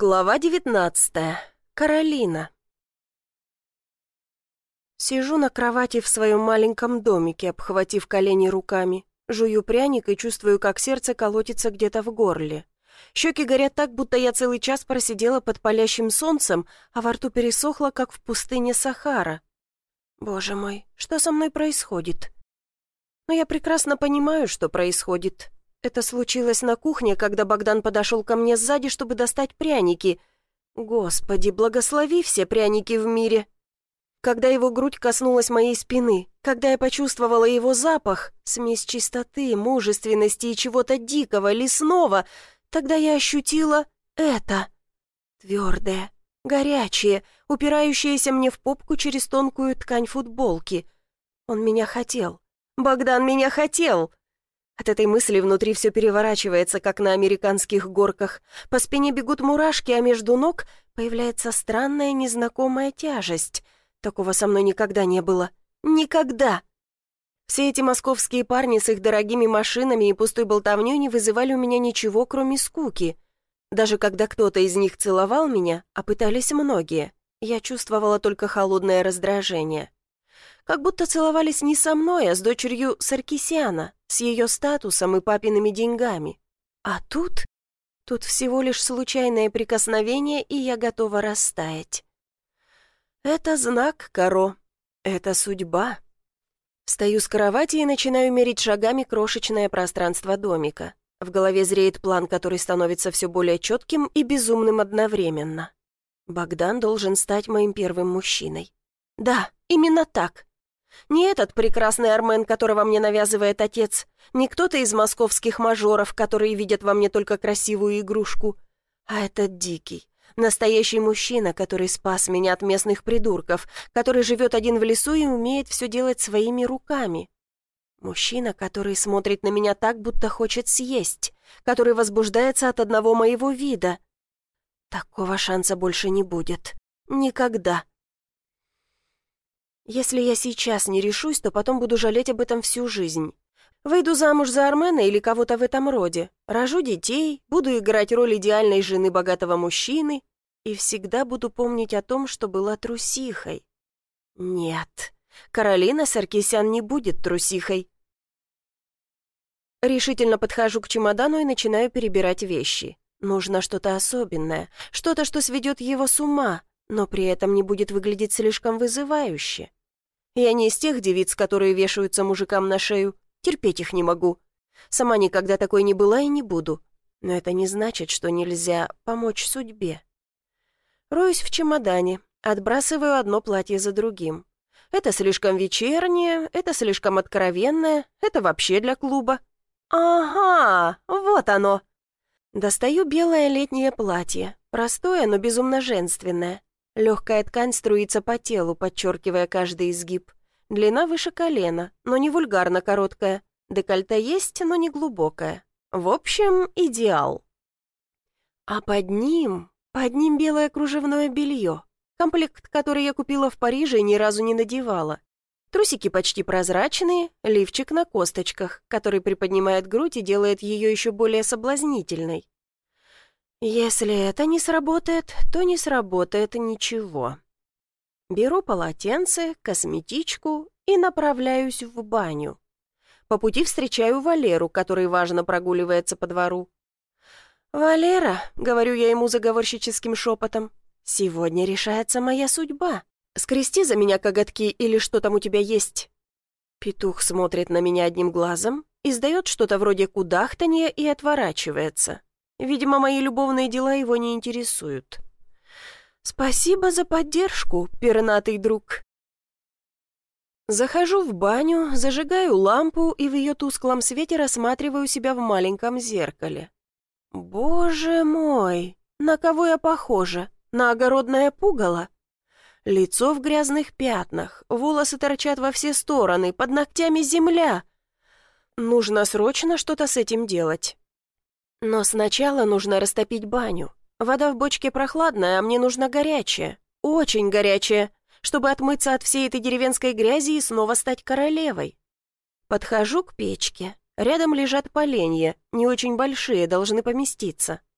Глава 19. Каролина. Сижу на кровати в своем маленьком домике, обхватив колени руками. Жую пряник и чувствую, как сердце колотится где-то в горле. Щеки горят так, будто я целый час просидела под палящим солнцем, а во рту пересохло, как в пустыне Сахара. Боже мой, что со мной происходит? Но я прекрасно понимаю, что происходит. Это случилось на кухне, когда Богдан подошел ко мне сзади, чтобы достать пряники. Господи, благослови все пряники в мире. Когда его грудь коснулась моей спины, когда я почувствовала его запах, смесь чистоты, мужественности и чего-то дикого, лесного, тогда я ощутила это. Твердое, горячее, упирающееся мне в попку через тонкую ткань футболки. Он меня хотел. Богдан меня хотел. От этой мысли внутри все переворачивается, как на американских горках. По спине бегут мурашки, а между ног появляется странная незнакомая тяжесть. Такого со мной никогда не было. Никогда! Все эти московские парни с их дорогими машинами и пустой болтовней не вызывали у меня ничего, кроме скуки. Даже когда кто-то из них целовал меня, а пытались многие, я чувствовала только холодное раздражение. Как будто целовались не со мной, а с дочерью Саркисяна, с ее статусом и папиными деньгами. А тут всего лишь случайное прикосновение, и я готова растаять. Это знак, Каро. Это судьба. Встаю с кровати и начинаю мерить шагами крошечное пространство домика. В голове зреет план, который становится все более четким и безумным одновременно. Богдан должен стать моим первым мужчиной. Да, именно так. Не этот прекрасный Армен, которого мне навязывает отец, не кто-то из московских мажоров, которые видят во мне только красивую игрушку, а этот дикий, настоящий мужчина, который спас меня от местных придурков, который живет один в лесу и умеет все делать своими руками. Мужчина, который смотрит на меня так, будто хочет съесть, который возбуждается от одного моего вида. Такого шанса больше не будет. Никогда. Если я сейчас не решусь, то потом буду жалеть об этом всю жизнь. Выйду замуж за Армена или кого-то в этом роде, рожу детей, буду играть роль идеальной жены богатого мужчины и всегда буду помнить о том, что была трусихой. Нет, Каролина Саркисян не будет трусихой. Решительно подхожу к чемодану и начинаю перебирать вещи. Нужно что-то особенное, что-то, что сведет его с ума, но при этом не будет выглядеть слишком вызывающе. Я не из тех девиц, которые вешаются мужикам на шею, терпеть их не могу. Сама никогда такой не была и не буду. Но это не значит, что нельзя помочь судьбе. Роюсь в чемодане, отбрасываю одно платье за другим. Это слишком вечернее, это слишком откровенное, это вообще для клуба. Ага, вот оно. Достаю белое летнее платье, простое, но безумно женственное. Легкая ткань струится по телу, подчеркивая каждый изгиб. Длина выше колена, но не вульгарно короткая. Декольте есть, но не глубокое. В общем, идеал. А под ним белое кружевное белье. Комплект, который я купила в Париже и ни разу не надевала. Трусики почти прозрачные, лифчик на косточках, который приподнимает грудь и делает ее еще более соблазнительной. Если это не сработает, то не сработает ничего. Беру полотенце, косметичку и направляюсь в баню. По пути встречаю Валеру, который важно прогуливается по двору. «Валера», — говорю я ему заговорщическим шепотом, — «сегодня решается моя судьба. Скрести за меня коготки или что там у тебя есть». Петух смотрит на меня одним глазом, издает что-то вроде кудахтанья и отворачивается. Видимо, мои любовные дела его не интересуют. «Спасибо за поддержку, пернатый друг». Захожу в баню, зажигаю лампу и в ее тусклом свете рассматриваю себя в маленьком зеркале. Боже мой, на кого я похожа? На огородное пугало? Лицо в грязных пятнах, волосы торчат во все стороны, под ногтями земля. Нужно срочно что-то с этим делать. Но сначала нужно растопить баню. Вода в бочке прохладная, а мне нужна горячая, очень горячая, чтобы отмыться от всей этой деревенской грязи и снова стать королевой. Подхожу к печке. Рядом лежат поленья, не очень большие, должны поместиться.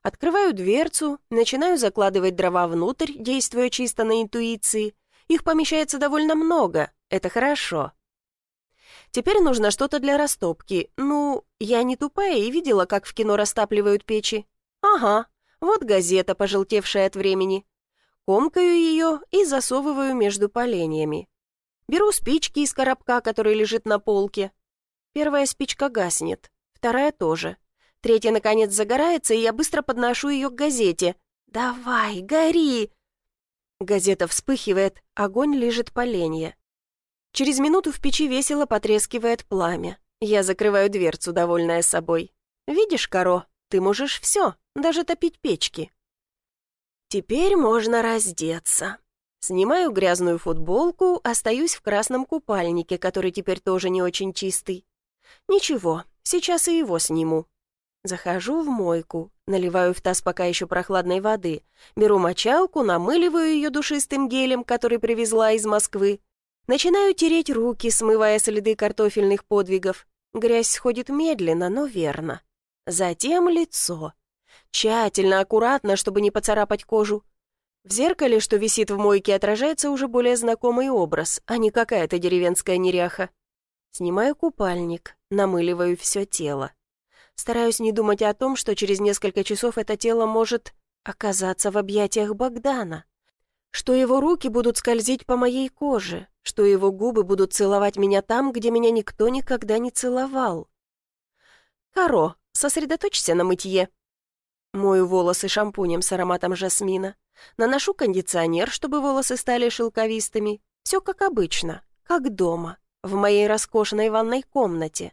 Открываю дверцу, начинаю закладывать дрова внутрь, действуя чисто на интуиции. Их помещается довольно много, это хорошо. Теперь нужно что-то для растопки. Ну, я не тупая и видела, как в кино растапливают печи. Ага, вот газета, пожелтевшая от времени. Комкаю ее и засовываю между поленьями. Беру спички из коробка, который лежит на полке. Первая спичка гаснет, вторая тоже. Третья, наконец, загорается, и я быстро подношу ее к газете. «Давай, гори!» Газета вспыхивает, огонь лижет поленья. Через минуту в печи весело потрескивает пламя. Я закрываю дверцу, довольная собой. «Видишь, Каро, ты можешь все, даже топить печки». Теперь можно раздеться. Снимаю грязную футболку, остаюсь в красном купальнике, который теперь тоже не очень чистый. Ничего, сейчас и его сниму. Захожу в мойку, наливаю в таз пока еще прохладной воды, беру мочалку, намыливаю ее душистым гелем, который привезла из Москвы. Начинаю тереть руки, смывая следы картофельных подвигов. Грязь сходит медленно, но верно. Затем лицо. Тщательно, аккуратно, чтобы не поцарапать кожу. В зеркале, что висит в мойке, отражается уже более знакомый образ, а не какая-то деревенская неряха. Снимаю купальник, намыливаю все тело. Стараюсь не думать о том, что через несколько часов это тело может оказаться в объятиях Богдана, что его руки будут скользить по моей коже, что его губы будут целовать меня там, где меня никто никогда не целовал. «Каро, сосредоточься на мытье». Мою волосы шампунем с ароматом жасмина. Наношу кондиционер, чтобы волосы стали шелковистыми. Все как обычно, как дома, в моей роскошной ванной комнате.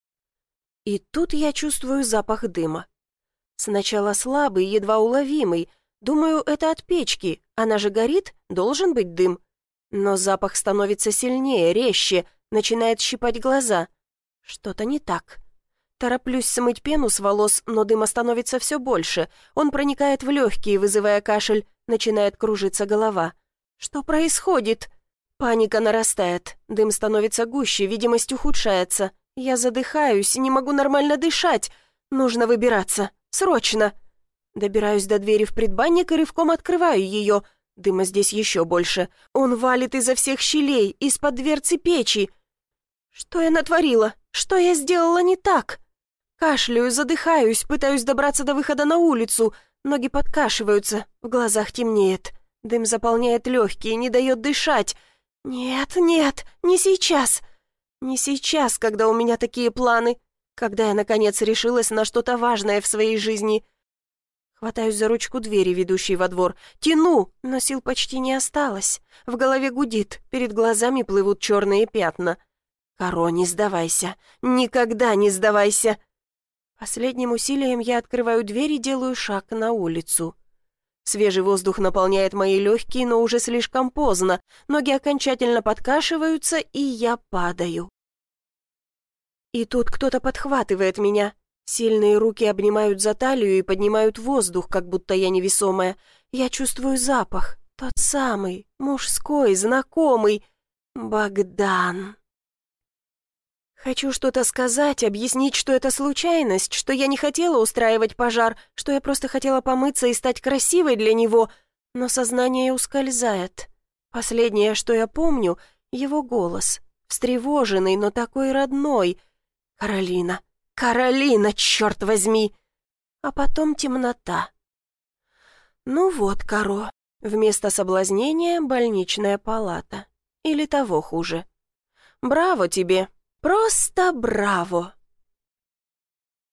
И тут я чувствую запах дыма. Сначала слабый, едва уловимый. Думаю, это от печки. Она же горит, должен быть дым. Но запах становится сильнее, резче, начинает щипать глаза. Что-то не так. Тороплюсь смыть пену с волос, но дыма становится все больше. Он проникает в легкие, вызывая кашель. Начинает кружиться голова. Что происходит? Паника нарастает. Дым становится гуще, видимость ухудшается. Я задыхаюсь, не могу нормально дышать. Нужно выбираться. Срочно. Добираюсь до двери в предбанник и рывком открываю ее. Дыма здесь еще больше. Он валит изо всех щелей, из-под дверцы печи. Что я натворила? Что я сделала не так? Кашляю, задыхаюсь, пытаюсь добраться до выхода на улицу. Ноги подкашиваются, в глазах темнеет. Дым заполняет легкие, не дает дышать. Нет, нет, не сейчас. Не сейчас, когда у меня такие планы. Когда я, наконец, решилась на что-то важное в своей жизни. Хватаюсь за ручку двери, ведущей во двор. Тяну, но сил почти не осталось. В голове гудит, перед глазами плывут черные пятна. «Каро, не сдавайся. Никогда не сдавайся!» Последним усилием я открываю дверь и делаю шаг на улицу. Свежий воздух наполняет мои легкие, но уже слишком поздно. Ноги окончательно подкашиваются, и я падаю. И тут кто-то подхватывает меня. Сильные руки обнимают за талию и поднимают воздух, как будто я невесомая. Я чувствую запах. Тот самый, мужской, знакомый. Богдан. Хочу что-то сказать, объяснить, что это случайность, что я не хотела устраивать пожар, что я просто хотела помыться и стать красивой для него, но сознание ускользает. Последнее, что я помню, его голос, встревоженный, но такой родной. «Каролина, Каролина, черт возьми!» А потом темнота. Ну вот, Каро, вместо соблазнения больничная палата. Или того хуже. Браво тебе! Просто браво!